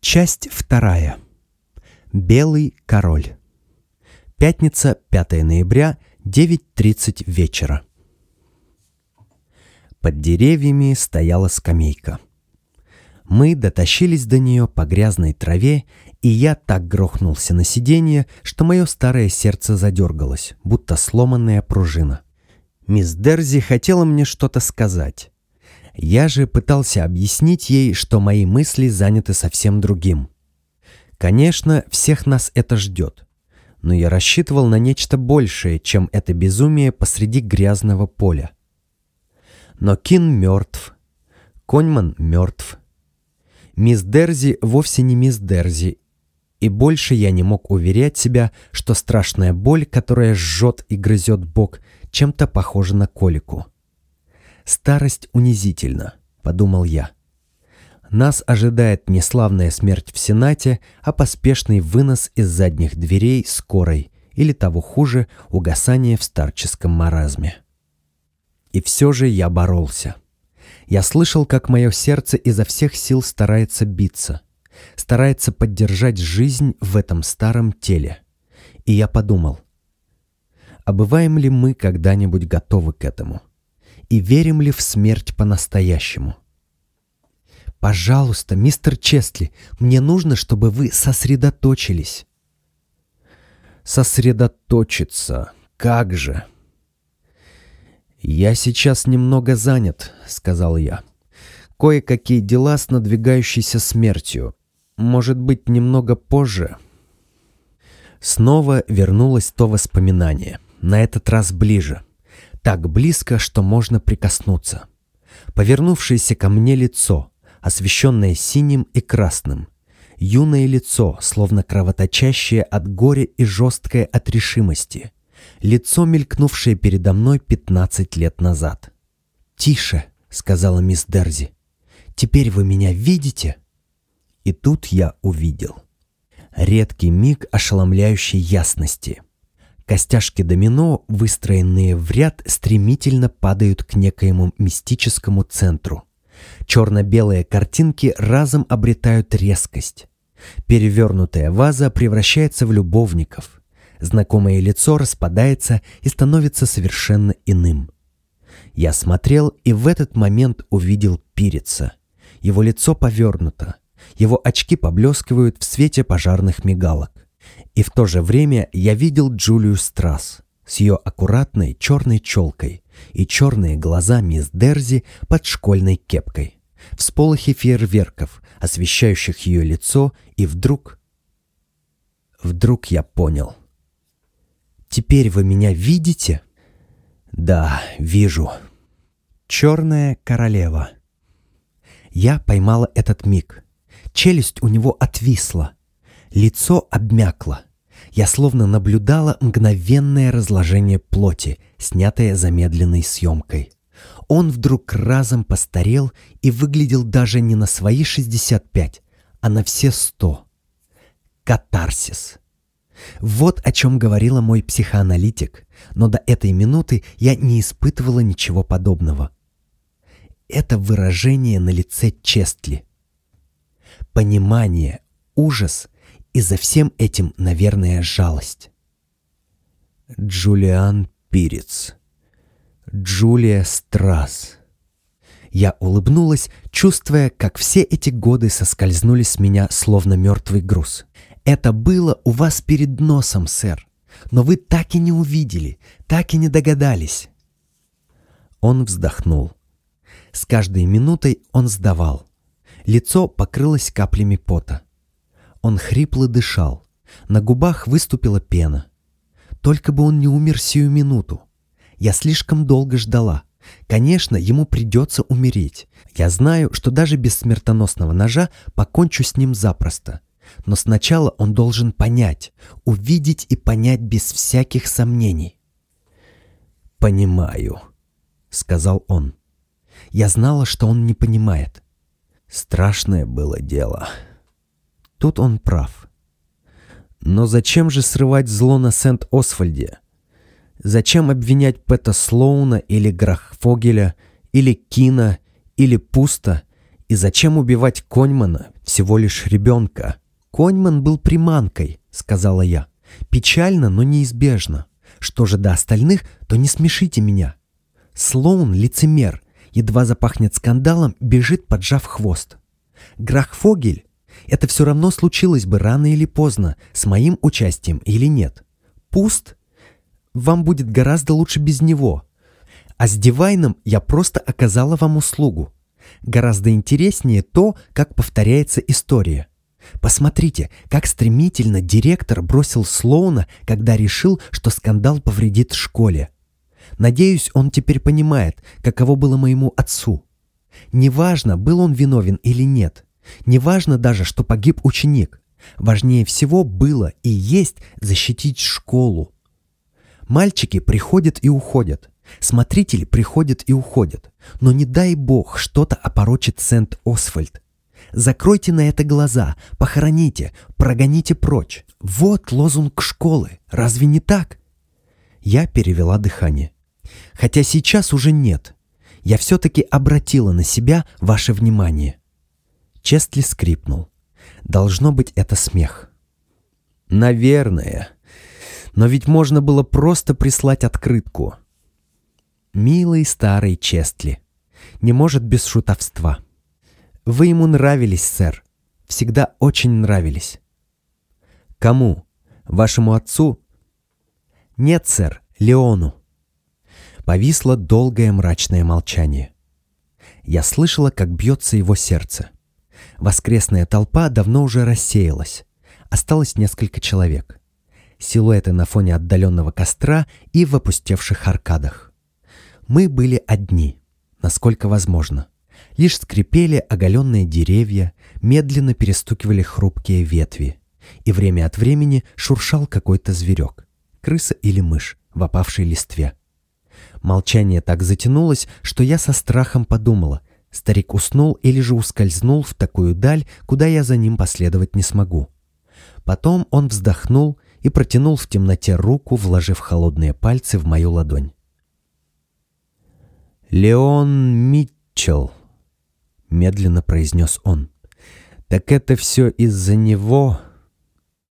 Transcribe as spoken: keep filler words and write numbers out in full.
Часть вторая. Белый король. Пятница, пятое ноября, девять тридцать вечера. Под деревьями стояла скамейка. Мы дотащились до нее по грязной траве, и я так грохнулся на сиденье, что мое старое сердце задергалось, будто сломанная пружина. Мисс Дерзи хотела мне что-то сказать. Я же пытался объяснить ей, что мои мысли заняты совсем другим. Конечно, всех нас это ждет, но я рассчитывал на нечто большее, чем это безумие посреди грязного поля. Но Кин мертв, Коньман мертв. Мисс Дерзи вовсе не мисс Дерзи, и больше я не мог уверять себя, что страшная боль, которая жжет и грызет бок, чем-то похожа на колику. «Старость унизительна», — подумал я. Нас ожидает не славная смерть в Сенате, а поспешный вынос из задних дверей скорой, или того хуже, угасание в старческом маразме. И все же я боролся. Я слышал, как мое сердце изо всех сил старается биться, старается поддержать жизнь в этом старом теле. И я подумал, а бываем ли мы когда-нибудь готовы к этому? И верим ли в смерть по-настоящему? «Пожалуйста, мистер Честли, мне нужно, чтобы вы сосредоточились». «Сосредоточиться? Как же?» «Я сейчас немного занят», — сказал я. «Кое-какие дела с надвигающейся смертью. Может быть, немного позже?» Снова вернулось то воспоминание, на этот раз ближе. Так близко, что можно прикоснуться. Повернувшееся ко мне лицо, освещенное синим и красным. Юное лицо, словно кровоточащее от горя и жесткое от решимости. Лицо, мелькнувшее передо мной пятнадцать лет назад. «Тише», — сказала мисс Дерзи. «Теперь вы меня видите?» И тут я увидел. Редкий миг ошеломляющей ясности. Костяшки домино, выстроенные в ряд, стремительно падают к некоему мистическому центру. Черно-белые картинки разом обретают резкость. Перевернутая ваза превращается в любовников. Знакомое лицо распадается и становится совершенно иным. Я смотрел и в этот момент увидел Пирица. Его лицо повернуто. Его очки поблескивают в свете пожарных мигалок. И в то же время я видел Джулию Страсс с ее аккуратной черной челкой и черные глаза мисс Дерзи под школьной кепкой, всполохи фейерверков, освещающих ее лицо, и вдруг... Вдруг я понял. «Теперь вы меня видите?» «Да, вижу. Черная королева». Я поймала этот миг. Челюсть у него отвисла. Лицо обмякло. Я словно наблюдала мгновенное разложение плоти, снятое замедленной съемкой. Он вдруг разом постарел и выглядел даже не на свои шестьдесят пять, а на все сто. Катарсис. Вот о чем говорила мой психоаналитик, но до этой минуты я не испытывала ничего подобного. Это выражение на лице Честли. Понимание, ужас и за всем этим, наверное, жалость. Джулиан Пирец. Джулия Страсс. Я улыбнулась, чувствуя, как все эти годы соскользнули с меня, словно мертвый груз. «Это было у вас перед носом, сэр, но вы так и не увидели, так и не догадались». Он вздохнул. С каждой минутой он сдавал. Лицо покрылось каплями пота. Он хрипло дышал. На губах выступила пена. Только бы он не умер сию минуту. Я слишком долго ждала. Конечно, ему придется умереть. Я знаю, что даже без смертоносного ножа покончу с ним запросто. Но сначала он должен понять, увидеть и понять без всяких сомнений. «Понимаю», — сказал он. Я знала, что он не понимает. Страшное было дело. Тут он прав. Но зачем же срывать зло на Сент-Освальде? Зачем обвинять Пэта Слоуна или Грахфогеля, или Кина, или Пуста? И зачем убивать Коньмана, Всего лишь ребенка. Коньман был приманкой, сказала я. Печально, но неизбежно. Что же до остальных, то не смешите меня. Слоун — лицемер. Едва запахнет скандалом, бежит, поджав хвост. Грахфогель — это все равно случилось бы рано или поздно, с моим участием или нет. Пуст? Вам будет гораздо лучше без него. А с Дивайном я просто оказала вам услугу. Гораздо интереснее то, как повторяется история. Посмотрите, как стремительно директор бросил Слоуна, когда решил, что скандал повредит школе. Надеюсь, он теперь понимает, каково было моему отцу. Неважно, был он виновен или нет. Неважно даже, что погиб ученик. Важнее всего было и есть защитить школу. Мальчики приходят и уходят. Смотрители приходят и уходят. Но не дай бог что-то опорочит Сент-Освальд. Закройте на это глаза, похороните, прогоните прочь. Вот лозунг школы. Разве не так? Я перевела дыхание. Хотя сейчас уже нет. Я все-таки обратила на себя ваше внимание. Честли скрипнул. Должно быть, это смех. Наверное. Но ведь можно было просто прислать открытку. Милый старый Честли. Не может без шутовства. Вы ему нравились, сэр. Всегда очень нравились. Кому? Вашему отцу? Нет, сэр, Леону. Повисло долгое мрачное молчание. Я слышала, как бьется его сердце. Воскресная толпа давно уже рассеялась. Осталось несколько человек. Силуэты на фоне отдаленного костра и в опустевших аркадах. Мы были одни, насколько возможно. Лишь скрипели оголенные деревья, медленно перестукивали хрупкие ветви. И время от времени шуршал какой-то зверек, крыса или мышь в опавшей листве. Молчание так затянулось, что я со страхом подумала, старик уснул или же ускользнул в такую даль, куда я за ним последовать не смогу. Потом он вздохнул и протянул в темноте руку, вложив холодные пальцы в мою ладонь. «Леон Митчелл», — медленно произнес он. «Так это все из-за него?»